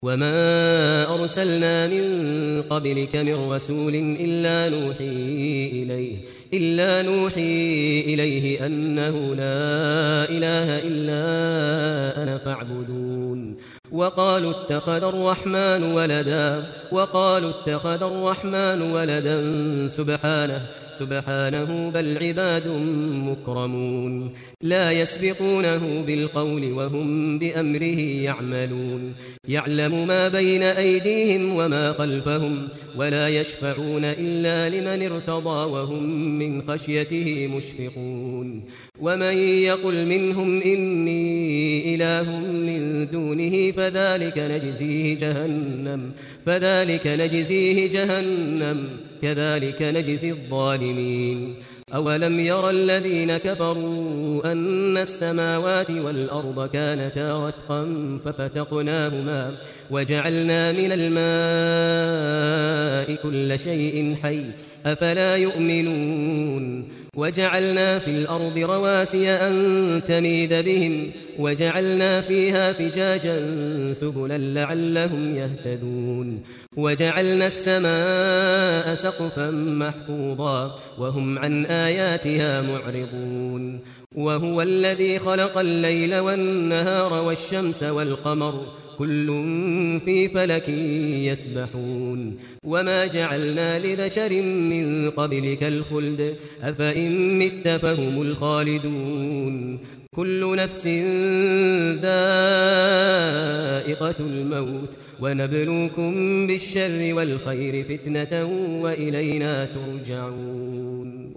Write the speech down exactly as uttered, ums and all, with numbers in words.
وما أرسلنا من قبلك من رسول إلا نوحي إليه إلا نوحي إليه أنه لا إله إلا أنا فاعبدون. وقالوا اتخذ الرحمن ولدا وقالوا اتخذ الرحمن ولدا سبحانه سبحانه بل عباد مكرمون لا يسبقونه بالقول وهم بأمره يعملون. يعلم ما بين أيديهم وما خلفهم ولا يشفعون إلا لمن ارتضى وهم من خشيته مشفقون. ومن يقل منهم إني إله من دونه فذلك نجزيه جهنم فذلك نجزيه جهنم كذلك نجزي الظالمين. أولم يرى الذين كفروا أن السماوات والأرض كانتا رتقا ففتقناهما وجعلنا من الماء كل شيء حي أفلا يؤمنون. وجعلنا في الأرض رواسي أن تميد بهم وجعلنا فيها فجاجا سبلا لعلهم يهتدون. وجعلنا السماء سقفا محفوظا وهم عن آياتها معرضون. وهو الذي خلق الليل والنهار والشمس والقمر كل في فلك يسبحون. وما جعلنا لبشر من قبلك الخلد أفإن مت فهم الخالدون. كل نفس ذائقة الموت ونبلوكم بالشر والخير فتنة وإلينا ترجعون.